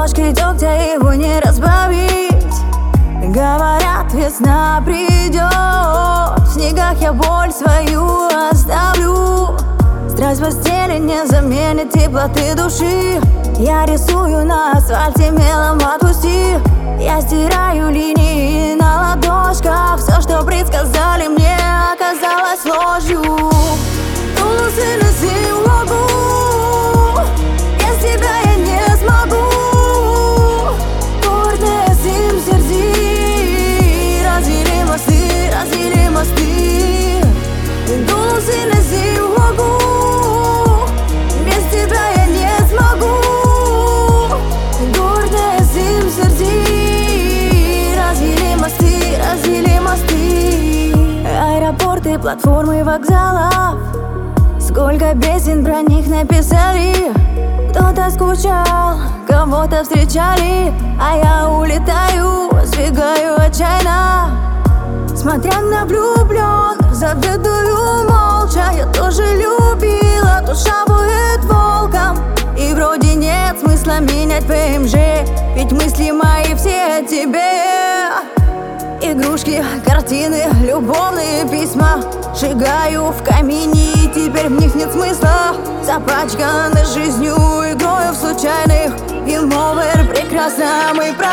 ложкой дегтя его не разбавить. Говорят, весна придет, в снегах я боль свою оставлю. Страсть в постели не заменит теплоты души. Я рисую на асфальте мелом, отпусти. Я стираю линии на ладошках. Все, что предсказали мне, оказалось ложью. Тулусы на зиму, без тебя я не смогу. Гордая зим сердце, развели мосты, развели мосты. Тулусы на зиму, без тебя я не смогу. Гордая зим сердце, развели мосты, развели мосты. Аэропорты, платформы вокзалов, сколько песен про них написали. Кто-то скучал, кого-то встречали, а я улетаю, сбегаю отчаянно. Смотря на влюбленных, завидую молча. Я тоже любила, душа будет волком. И вроде нет смысла менять ПМЖ, ведь мысли мои все о тебе. Игрушки, картины, любовные письма сжигаю в камине, и теперь в них нет смысла. Запачканы жизнью, игрою в случайных. Game over, прекрасно, мы